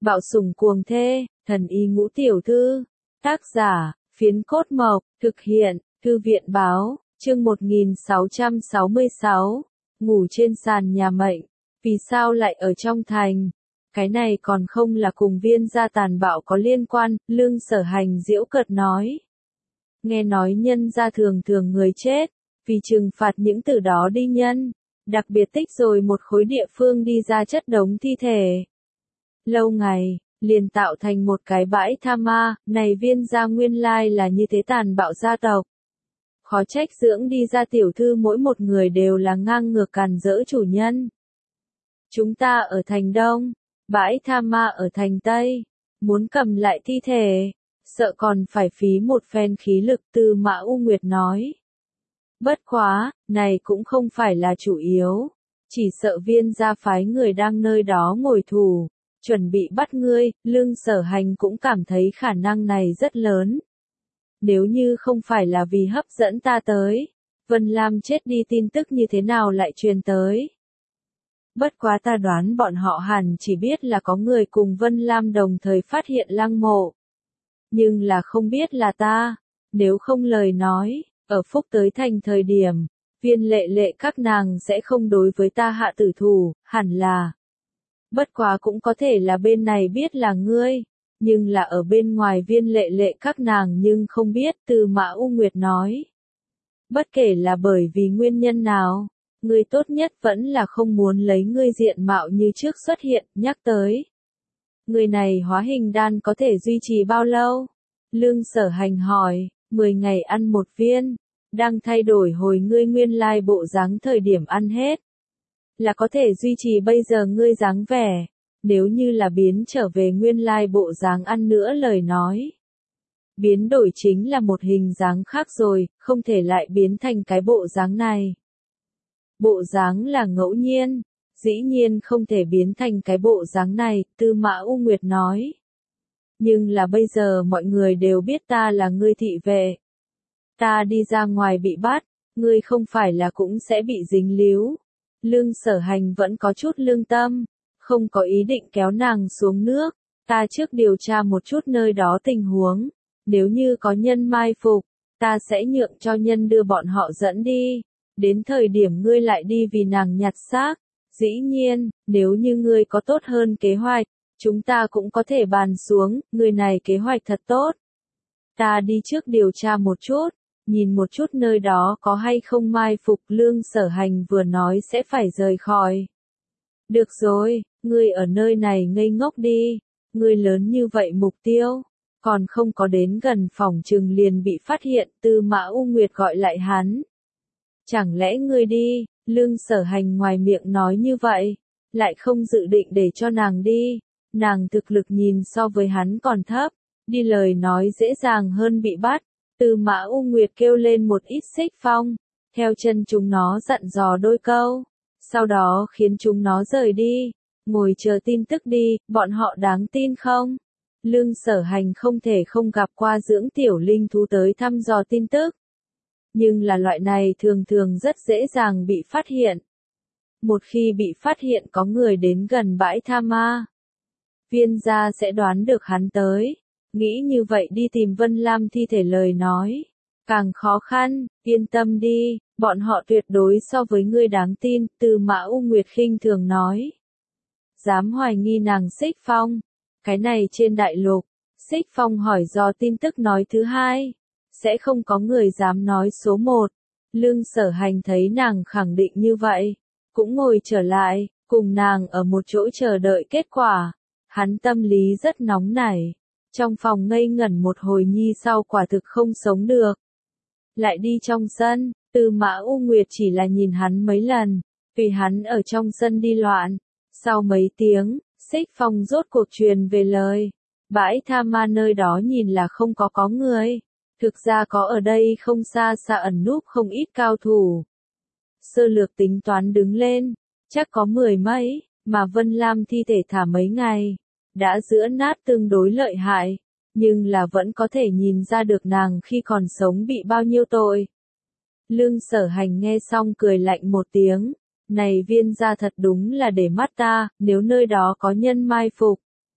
Bạo sủng cuồng thê, thần y ngũ tiểu thư. Tác giả, Phiến Cốt Mộc, thực hiện, Thư viện báo, chương 1666, ngủ trên sàn nhà mệnh. Vì sao lại ở trong thành? Cái này còn không là cùng Viên gia tàn bạo có liên quan, Lương Sở Hành giễu cợt nói. Nghe nói nhân gia thường người chết, vì trừng phạt những từ đó đi nhân, đặc biệt tích rồi một khối địa phương đi ra chất đống thi thể. Lâu ngày, liền tạo thành một cái bãi tha ma, này Viên gia nguyên lai là như thế tàn bạo gia tộc. Khó trách dưỡng đi ra tiểu thư mỗi một người đều là ngang ngược càn rỡ chủ nhân. Chúng ta ở thành Đông, bãi tha ma ở thành Tây, muốn cầm lại thi thể, sợ còn phải phí một phen khí lực, Tư Mã U Nguyệt nói. Bất quá, này cũng không phải là chủ yếu, chỉ sợ Viên gia phái người đang nơi đó ngồi thủ, chuẩn bị bắt ngươi. Lương Sở Hành cũng cảm thấy khả năng này rất lớn. Nếu như không phải là vì hấp dẫn ta tới, Vân Lam chết đi tin tức như thế nào lại truyền tới. Bất quá ta đoán bọn họ hẳn chỉ biết là có người cùng Vân Lam đồng thời phát hiện lăng mộ. Nhưng là không biết là ta, nếu không lời nói, ở Phúc tới thành thời điểm, Viên Lệ Lệ các nàng sẽ không đối với ta hạ tử thủ, hẳn là. Bất quá cũng có thể là bên này biết là ngươi, nhưng là ở bên ngoài Viên Lệ Lệ các nàng nhưng không biết, Tư Mã U Nguyệt nói. Bất kể là bởi vì nguyên nhân nào, ngươi tốt nhất vẫn là không muốn lấy ngươi diện mạo như trước xuất hiện, nhắc tới. Người này hóa hình đan có thể duy trì bao lâu? Lương Sở Hành hỏi, 10 ngày ăn một viên, đang thay đổi hồi ngươi nguyên lai bộ dáng thời điểm ăn hết. Là có thể duy trì bây giờ ngươi dáng vẻ, nếu như là biến trở về nguyên lai bộ dáng ăn nữa lời nói. Biến đổi chính là một hình dáng khác rồi, không thể lại biến thành cái bộ dáng này. Bộ dáng là ngẫu nhiên, dĩ nhiên không thể biến thành cái bộ dáng này, Tư Mã U Nguyệt nói. Nhưng là bây giờ mọi người đều biết ta là ngươi thị vệ. Ta đi ra ngoài bị bắt, ngươi không phải là cũng sẽ bị dính líu. Lương Sở Hành vẫn có chút lương tâm, không có ý định kéo nàng xuống nước. Ta trước điều tra một chút nơi đó tình huống, nếu như có nhân mai phục, ta sẽ nhượng cho nhân đưa bọn họ dẫn đi. Đến thời điểm ngươi lại đi vì nàng nhặt xác. Dĩ nhiên, nếu như ngươi có tốt hơn kế hoạch, chúng ta cũng có thể bàn xuống, người này kế hoạch thật tốt. Ta đi trước điều tra một chút, nhìn một chút nơi đó có hay không mai phục. Lương Sở Hành vừa nói sẽ phải rời khỏi. Được rồi, ngươi ở nơi này ngây ngốc đi, ngươi lớn như vậy mục tiêu, còn không có đến gần phòng chừng liền bị phát hiện. Tư Mã U Nguyệt gọi lại hắn. Chẳng lẽ ngươi đi? Lương Sở Hành ngoài miệng nói như vậy, lại không dự định để cho nàng đi. Nàng thực lực nhìn so với hắn còn thấp, đi lời nói dễ dàng hơn bị bắt. Tư Mã U Nguyệt kêu lên một ít xích phong, theo chân chúng nó dặn dò đôi câu, sau đó khiến chúng nó rời đi, ngồi chờ tin tức đi, bọn họ đáng tin không? Lương Sở Hành không thể không gặp qua dưỡng tiểu linh thú tới thăm dò tin tức. Nhưng là loại này thường rất dễ dàng bị phát hiện. Một khi bị phát hiện có người đến gần bãi tha ma, Viên gia sẽ đoán được hắn tới. Nghĩ như vậy đi tìm Vân Lam thi thể lời nói, càng khó khăn. Yên tâm đi, bọn họ tuyệt đối so với ngươi đáng tin, Tư Mã U Nguyệt khinh thường nói. Dám hoài nghi nàng Xích Phong, cái này trên đại lục, Xích Phong hỏi do tin tức nói thứ hai, sẽ không có người dám nói số một. Lương Sở Hành thấy nàng khẳng định như vậy, cũng ngồi trở lại, cùng nàng ở một chỗ chờ đợi kết quả. Hắn tâm lý rất nóng nảy, trong phòng ngây ngẩn một hồi nhi sau quả thực không sống được. Lại đi trong sân, Tư Mã U Nguyệt chỉ là nhìn hắn mấy lần, vì hắn ở trong sân đi loạn. Sau mấy tiếng, Xích Phong rốt cuộc truyền về lời. Bãi tha ma nơi đó nhìn là không có người. Thực ra có ở đây không xa ẩn núp không ít cao thủ. Sơ lược tính toán đứng lên, chắc có 10 mấy, mà Vân Lam thi thể thả mấy ngày, đã giữa nát tương đối lợi hại, nhưng là vẫn có thể nhìn ra được nàng khi còn sống bị bao nhiêu tội. Lương Sở Hành nghe xong cười lạnh một tiếng, này Viên gia thật đúng là để mắt ta, nếu nơi đó có nhân mai phục.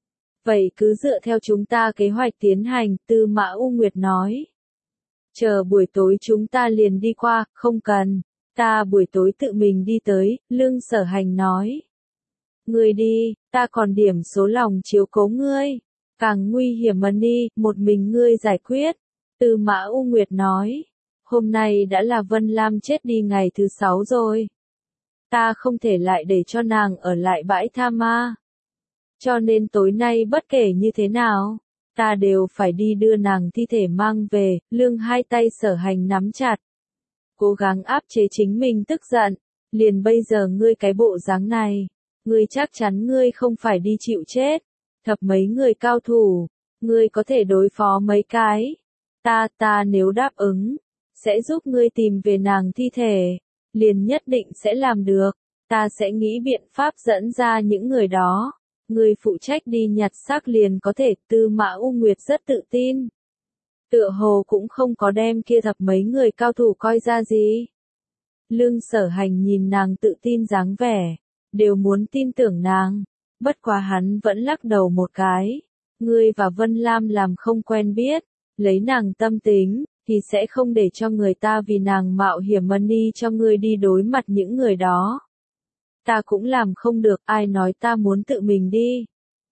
Vậy cứ dựa theo chúng ta kế hoạch tiến hành, Tư Mã U Nguyệt nói. Chờ buổi tối chúng ta liền đi qua, không cần. Ta buổi tối tự mình đi tới, Lương Sở Hành nói. Ngươi đi, ta còn điểm số lòng chiếu cố ngươi. Càng nguy hiểm hơn đi, một mình ngươi giải quyết. Tư Mã U Nguyệt nói. Hôm nay đã là Vân Lam chết đi ngày thứ 6 rồi. Ta không thể lại để cho nàng ở lại bãi tha ma. Cho nên tối nay bất kể như thế nào, ta đều phải đi đưa nàng thi thể mang về. Lương hai tay Sở Hành nắm chặt. Cố gắng áp chế chính mình tức giận. Liền bây giờ ngươi cái bộ dáng này, ngươi chắc chắn ngươi không phải đi chịu chết. Thập mấy người cao thủ, ngươi có thể đối phó mấy cái. Ta nếu đáp ứng, sẽ giúp ngươi tìm về nàng thi thể. Liền nhất định sẽ làm được. Ta sẽ nghĩ biện pháp dẫn ra những người đó. Ngươi phụ trách đi nhặt xác liền có thể. Tư Mã U Nguyệt rất tự tin. Tựa hồ cũng không có đem kia thập mấy người cao thủ coi ra gì. Lương Sở Hành nhìn nàng tự tin dáng vẻ, đều muốn tin tưởng nàng. Bất quá hắn vẫn lắc đầu một cái. Ngươi và Vân Lam làm không quen biết, lấy nàng tâm tính, thì sẽ không để cho người ta vì nàng mạo hiểm money cho ngươi đi đối mặt những người đó. Ta cũng làm không được, ai nói ta muốn tự mình đi.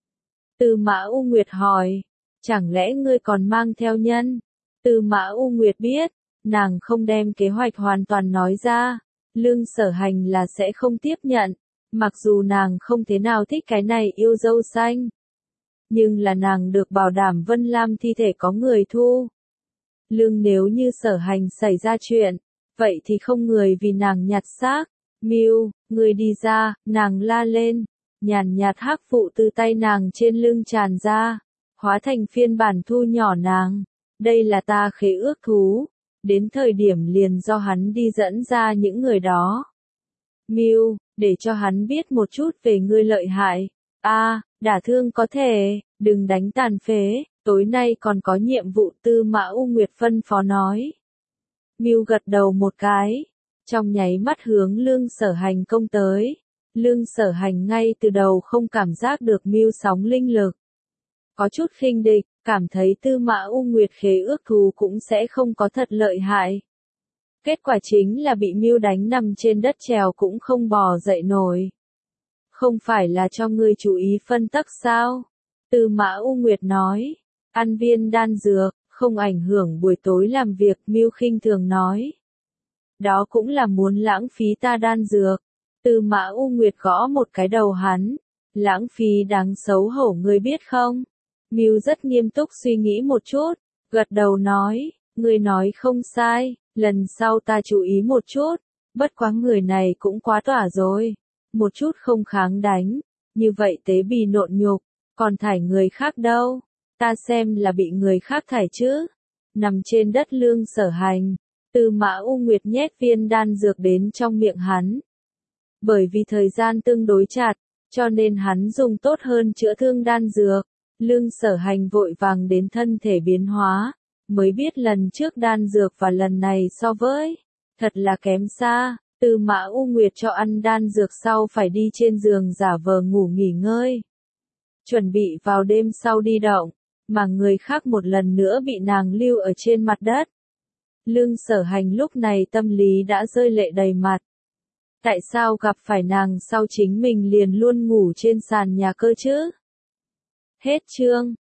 Tư Mã U Nguyệt hỏi, chẳng lẽ ngươi còn mang theo nhân? Tư Mã U Nguyệt biết, nàng không đem kế hoạch hoàn toàn nói ra, Lương Sở Hành là sẽ không tiếp nhận, mặc dù nàng không thế nào thích cái này yêu dâu xanh. Nhưng là nàng được bảo đảm Vân Lam thi thể có người thu. Lương nếu như Sở Hành xảy ra chuyện, vậy thì không người vì nàng nhặt xác. Miu, người đi ra, nàng la lên, nhàn nhạt hắc vụ từ tay nàng trên lưng tràn ra, hóa thành phiên bản thu nhỏ nàng. Đây là ta khế ước thú, đến thời điểm liền do hắn đi dẫn ra những người đó. Miu, để cho hắn biết một chút về ngươi lợi hại. Đả thương có thể, đừng đánh tàn phế, tối nay còn có nhiệm vụ. Tư Mã U Nguyệt phân phó nói. Miu gật đầu một cái, trong nháy mắt hướng Lương Sở Hành công tới. Lương Sở Hành ngay từ đầu không cảm giác được Miu sóng linh lực. Có chút khinh địch, cảm thấy Tư Mã U Nguyệt khế ước thú cũng sẽ không có thật lợi hại. Kết quả chính là bị Miu đánh nằm trên đất trèo cũng không bò dậy nổi. Không phải là cho ngươi chú ý phân tắc sao? Tư Mã U Nguyệt nói, ăn viên đan dược, không ảnh hưởng buổi tối làm việc. Miu khinh thường nói. Đó cũng là muốn lãng phí ta đan dược. Tư Mã U Nguyệt gõ một cái đầu hắn. Lãng phí đáng xấu hổ ngươi biết không? Miu rất nghiêm túc suy nghĩ một chút, gật đầu nói, ngươi nói không sai, lần sau ta chú ý một chút, bất quá người này cũng quá tỏa rồi, một chút không kháng đánh, như vậy tế bì nộn nhục, còn thải người khác đâu, ta xem là bị người khác thải chứ. Nằm trên đất Lương Sở Hành, Tư Mã U Nguyệt nhét viên đan dược đến trong miệng hắn. Bởi vì thời gian tương đối chặt, cho nên hắn dùng tốt hơn chữa thương đan dược. Lương Sở Hành vội vàng đến thân thể biến hóa, mới biết lần trước đan dược và lần này so với, thật là kém xa. Tư Mã U Nguyệt cho ăn đan dược sau phải đi trên giường giả vờ ngủ nghỉ ngơi. Chuẩn bị vào đêm sau đi động, mà người khác một lần nữa bị nàng lưu ở trên mặt đất. Lương Sở Hành lúc này tâm lý đã rơi lệ đầy mặt. Tại sao gặp phải nàng sau chính mình liền luôn ngủ trên sàn nhà cơ chứ? Hết chương.